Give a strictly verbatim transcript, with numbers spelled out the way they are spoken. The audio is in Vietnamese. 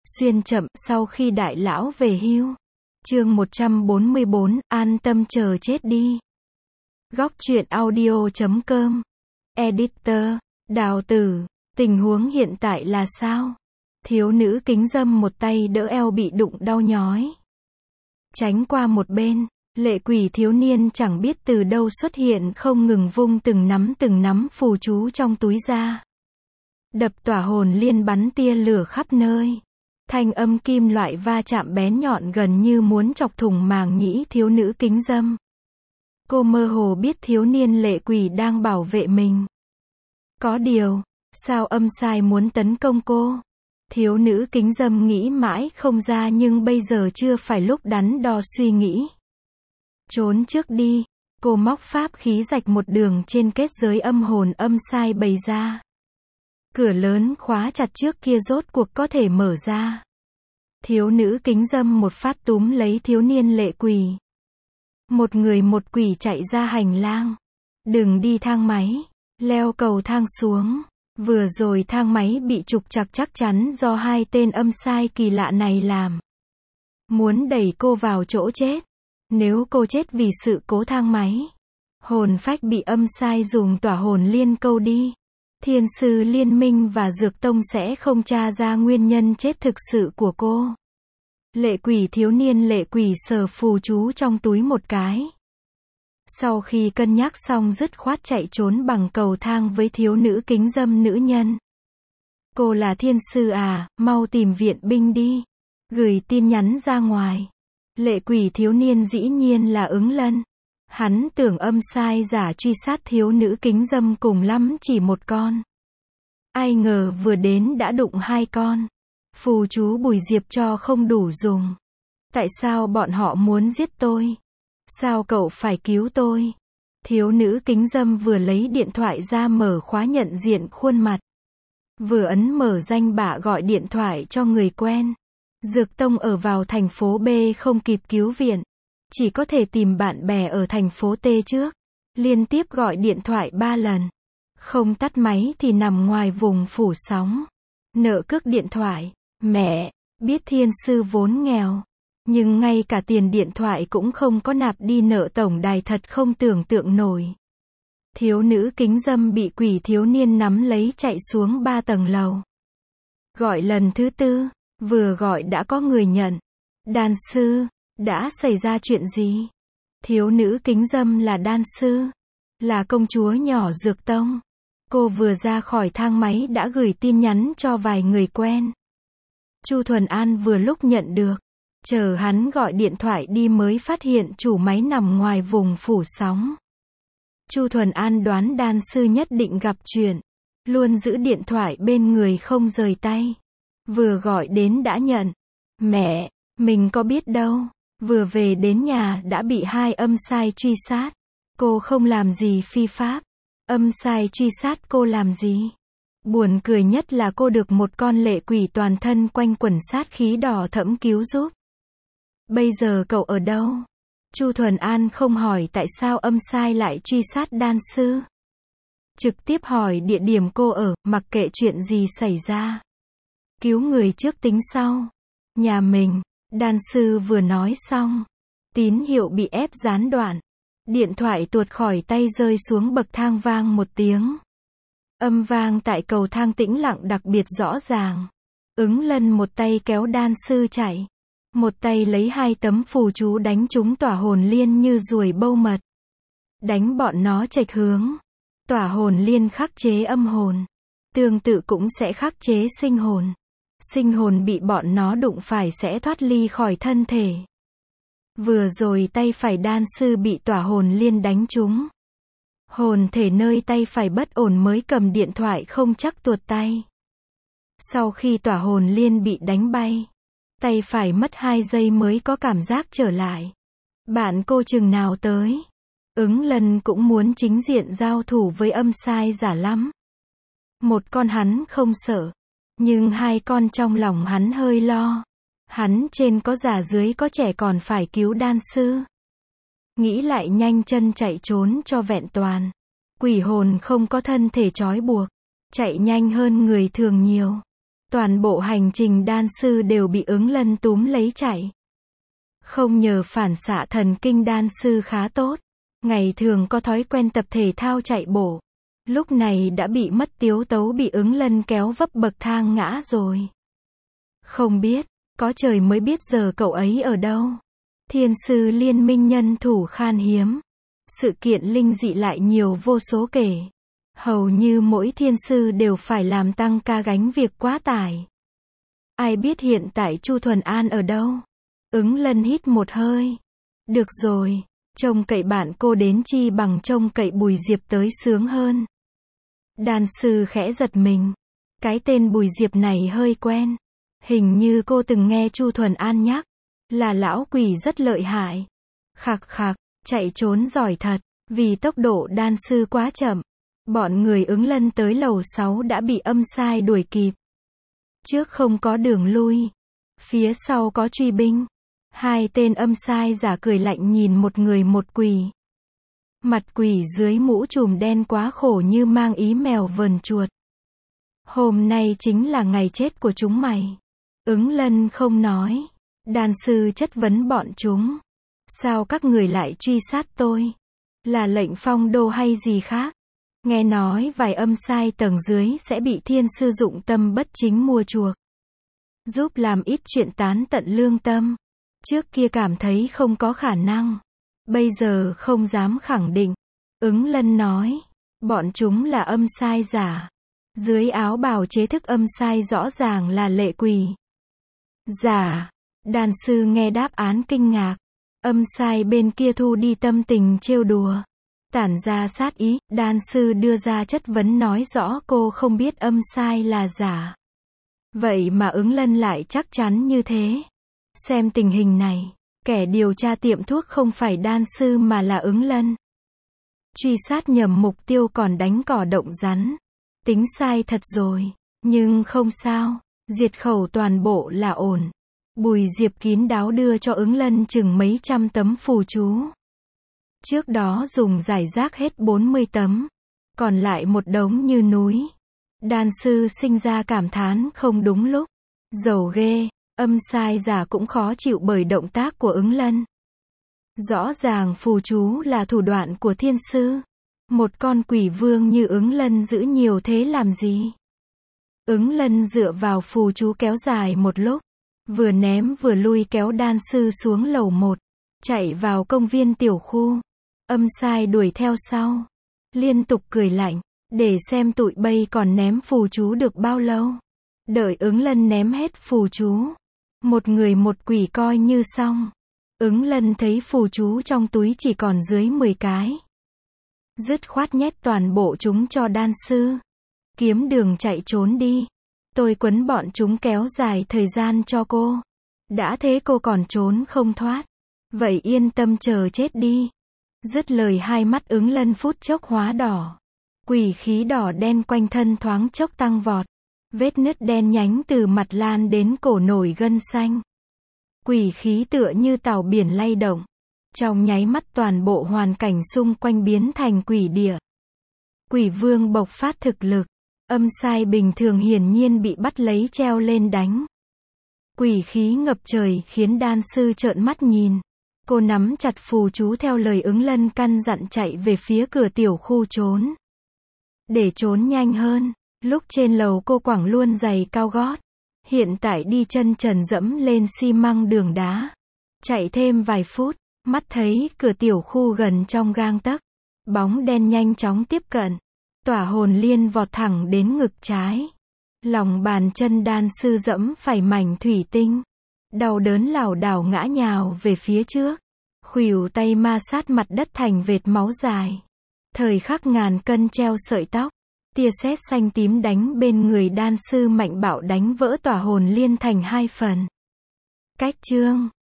Xuyên chậm, sau khi đại lão về hưu. Chương một trăm bốn mươi bốn, an tâm chờ chết đi. Góc truyện audio chấm com. Editor, Đào Tử, tình huống hiện tại là sao? Thiếu nữ kính râm một tay đỡ eo bị đụng đau nhói. Tránh qua một bên, lệ quỷ thiếu niên chẳng biết từ đâu xuất hiện không ngừng vung từng nắm từng nắm phù chú trong túi ra. Đập tỏa hồn liên bắn tia lửa khắp nơi. Thanh âm kim loại va chạm bén nhọn gần như muốn chọc thủng màng nhĩ thiếu nữ kính râm. Cô mơ hồ biết thiếu niên lệ quỷ đang bảo vệ mình. Có điều, sao âm sai muốn tấn công cô? Thiếu nữ kính râm nghĩ mãi không ra nhưng bây giờ chưa phải lúc đắn đo suy nghĩ. Trốn trước đi, cô móc pháp khí rạch một đường trên kết giới âm hồn âm sai bày ra. Cửa lớn khóa chặt trước kia rốt cuộc có thể mở ra. Thiếu nữ kính râm một phát túm lấy thiếu niên lệ quỷ. Một người một quỷ chạy ra hành lang. Đừng đi thang máy, leo cầu thang xuống. Vừa rồi thang máy bị trục trặc chắc chắn do hai tên âm sai kỳ lạ này làm. Muốn đẩy cô vào chỗ chết. Nếu cô chết vì sự cố thang máy, hồn phách bị âm sai dùng tỏa hồn liên câu đi, Thiên sư liên minh và Dược Tông sẽ không tra ra nguyên nhân chết thực sự của cô. Lệ quỷ thiếu niên lệ quỷ sờ phù chú trong túi một cái. Sau khi cân nhắc xong dứt khoát chạy trốn bằng cầu thang với thiếu nữ kính râm nữ nhân. Cô là thiên sư à, mau tìm viện binh đi. Gửi tin nhắn ra ngoài. Lệ quỷ thiếu niên dĩ nhiên là ứng lân. Hắn tưởng âm sai giả truy sát thiếu nữ kính râm cùng lắm chỉ một con. Ai ngờ vừa đến đã đụng hai con. Phù chú Bùi Diệp cho không đủ dùng. Tại sao bọn họ muốn giết tôi? Sao cậu phải cứu tôi? Thiếu nữ kính râm vừa lấy điện thoại ra mở khóa nhận diện khuôn mặt. Vừa ấn mở danh bạ gọi điện thoại cho người quen. Dược Tông ở vào thành phố B không kịp cứu viện. Chỉ có thể tìm bạn bè ở thành phố T trước. Liên tiếp gọi điện thoại ba lần. Không tắt máy thì nằm ngoài vùng phủ sóng. Nợ cước điện thoại. Mẹ, biết thiên sư vốn nghèo. Nhưng ngay cả tiền điện thoại cũng không có nạp đi nợ tổng đài thật không tưởng tượng nổi. Thiếu nữ kính râm bị quỷ thiếu niên nắm lấy chạy xuống ba tầng lầu. Gọi lần thứ tư, vừa gọi đã có người nhận. Đan sư, đã xảy ra chuyện gì? Thiếu nữ kính râm là đan sư, là công chúa nhỏ Dược Tông. Cô vừa ra khỏi thang máy đã gửi tin nhắn cho vài người quen. Chu Thuần An vừa lúc nhận được. Chờ hắn gọi điện thoại đi mới phát hiện chủ máy nằm ngoài vùng phủ sóng. Chu Thuần An đoán đan sư nhất định gặp chuyện. Luôn giữ điện thoại bên người không rời tay. Vừa gọi đến đã nhận. Mẹ, mình có biết đâu. Vừa về đến nhà đã bị hai âm sai truy sát. Cô không làm gì phi pháp. Âm sai truy sát cô làm gì? Buồn cười nhất là cô được một con lệ quỷ toàn thân quanh quẩn sát khí đỏ thẫm cứu giúp. Bây giờ cậu ở đâu? Chu Thuần An không hỏi tại sao âm sai lại truy sát đan sư. Trực tiếp hỏi địa điểm cô ở, mặc kệ chuyện gì xảy ra. Cứu người trước tính sau. Nhà mình, đan sư vừa nói xong. Tín hiệu bị ép gián đoạn. Điện thoại tuột khỏi tay rơi xuống bậc thang vang một tiếng. Âm vang tại cầu thang tĩnh lặng đặc biệt rõ ràng. Ứng lân một tay kéo đan sư chạy. Một tay lấy hai tấm phù chú đánh trúng tỏa hồn liên như ruồi bâu mật. Đánh bọn nó chệch hướng. Tỏa hồn liên khắc chế âm hồn. Tương tự cũng sẽ khắc chế sinh hồn. Sinh hồn bị bọn nó đụng phải sẽ thoát ly khỏi thân thể. Vừa rồi tay phải đan sư bị tỏa hồn liên đánh trúng. Hồn thể nơi tay phải bất ổn mới cầm điện thoại không chắc tuột tay. Sau khi tỏa hồn liên bị đánh bay, tay phải mất hai giây mới có cảm giác trở lại. Bạn cô chừng nào tới? Ứng lân cũng muốn chính diện giao thủ với âm sai giả lắm. Một con hắn không sợ. Nhưng hai con trong lòng hắn hơi lo. Hắn trên có già dưới có trẻ còn phải cứu đan sư. Nghĩ lại nhanh chân chạy trốn cho vẹn toàn. Quỷ hồn không có thân thể trói buộc. Chạy nhanh hơn người thường nhiều. Toàn bộ hành trình đan sư đều bị ứng lân túm lấy chạy. Không nhờ phản xạ thần kinh đan sư khá tốt. Ngày thường có thói quen tập thể thao chạy bộ. Lúc này đã bị mất tiếu tấu, bị ứng lân kéo vấp bậc thang ngã rồi. Không biết, có trời mới biết giờ cậu ấy ở đâu. Thiên sư liên minh nhân thủ khan hiếm. Sự kiện linh dị lại nhiều vô số kể. Hầu như mỗi thiên sư đều phải làm tăng ca gánh việc quá tải. Ai biết hiện tại Chu Thuần An ở đâu? Ứng lân hít một hơi. Được rồi, trông cậy bạn cô đến chi bằng trông cậy Bùi Diệp tới sướng hơn. Đan sư khẽ giật mình. Cái tên Bùi Diệp này hơi quen. Hình như cô từng nghe Chu Thuần An nhắc. Là lão quỷ rất lợi hại. Khạc khạc, chạy trốn giỏi thật. Vì tốc độ đan sư quá chậm. Bọn người ứng lân tới lầu sáu đã bị âm sai đuổi kịp. Trước không có đường lui. Phía sau có truy binh. Hai tên âm sai giả cười lạnh nhìn một người một quỷ. Mặt quỷ dưới mũ trùm đen quá khổ như mang ý mèo vờn chuột. Hôm nay chính là ngày chết của chúng mày. Ứng lân không nói. Đan sư chất vấn bọn chúng. Sao các người lại truy sát tôi? Là lệnh phong đô hay gì khác? Nghe nói vài âm sai tầng dưới sẽ bị thiên sư dụng tâm bất chính mua chuộc. Giúp làm ít chuyện tán tận lương tâm. Trước kia cảm thấy không có khả năng. Bây giờ không dám khẳng định. Ứng lân nói. Bọn chúng là âm sai giả. Dưới áo bào chế thức âm sai rõ ràng là lệ quỷ. Giả. Đàn sư nghe đáp án kinh ngạc. Âm sai bên kia thu đi tâm tình trêu đùa. Tản ra sát ý, đan sư đưa ra chất vấn nói rõ cô không biết âm sai là giả. Vậy mà ứng lân lại chắc chắn như thế. Xem tình hình này, kẻ điều tra tiệm thuốc không phải đan sư mà là ứng lân. Truy sát nhầm mục tiêu còn đánh cỏ động rắn. Tính sai thật rồi, nhưng không sao, diệt khẩu toàn bộ là ổn. Bùi Diệp kín đáo đưa cho ứng lân chừng mấy trăm tấm phù chú. Trước đó dùng giải rác hết bốn mươi tấm. Còn lại một đống như núi. Đan sư sinh ra cảm thán không đúng lúc. Dầu ghê, âm sai giả cũng khó chịu bởi động tác của ứng lân. Rõ ràng phù chú là thủ đoạn của thiên sư. Một con quỷ vương như ứng lân giữ nhiều thế làm gì? Ứng lân dựa vào phù chú kéo dài một lúc. Vừa ném vừa lui kéo đan sư xuống lầu một. Chạy vào công viên tiểu khu. Âm sai đuổi theo sau. Liên tục cười lạnh. Để xem tụi bay còn ném phù chú được bao lâu. Đợi ứng lân ném hết phù chú. Một người một quỷ coi như xong. Ứng lân thấy phù chú trong túi chỉ còn dưới mười cái. Dứt khoát nhét toàn bộ chúng cho đan sư. Kiếm đường chạy trốn đi. Tôi quấn bọn chúng kéo dài thời gian cho cô. Đã thế cô còn trốn không thoát. Vậy yên tâm chờ chết đi. Dứt lời hai mắt ứng lân phút chốc hóa đỏ. Quỷ khí đỏ đen quanh thân thoáng chốc tăng vọt. Vết nứt đen nhánh từ mặt lan đến cổ nổi gân xanh. Quỷ khí tựa như tàu biển lay động. Trong nháy mắt toàn bộ hoàn cảnh xung quanh biến thành quỷ địa. Quỷ vương bộc phát thực lực. Âm sai bình thường hiển nhiên bị bắt lấy treo lên đánh. Quỷ khí ngập trời khiến đan sư trợn mắt nhìn. Cô nắm chặt phù chú theo lời ứng lân căn dặn chạy về phía cửa tiểu khu trốn. Để trốn nhanh hơn, lúc trên lầu cô quẳng luôn giày cao gót. Hiện tại đi chân trần dẫm lên xi măng đường đá. Chạy thêm vài phút, mắt thấy cửa tiểu khu gần trong gang tấc. Bóng đen nhanh chóng tiếp cận. Tỏa hồn liên vọt thẳng đến ngực trái. Lòng bàn chân đan sư dẫm phải mảnh thủy tinh. Đau đớn lảo đảo ngã nhào về phía trước. Khuỷu tay ma sát mặt đất thành vệt máu dài. Thời khắc ngàn cân treo sợi tóc. Tia sét xanh tím đánh bên người đan sư mạnh bạo đánh vỡ tỏa hồn liên thành hai phần. Cách chương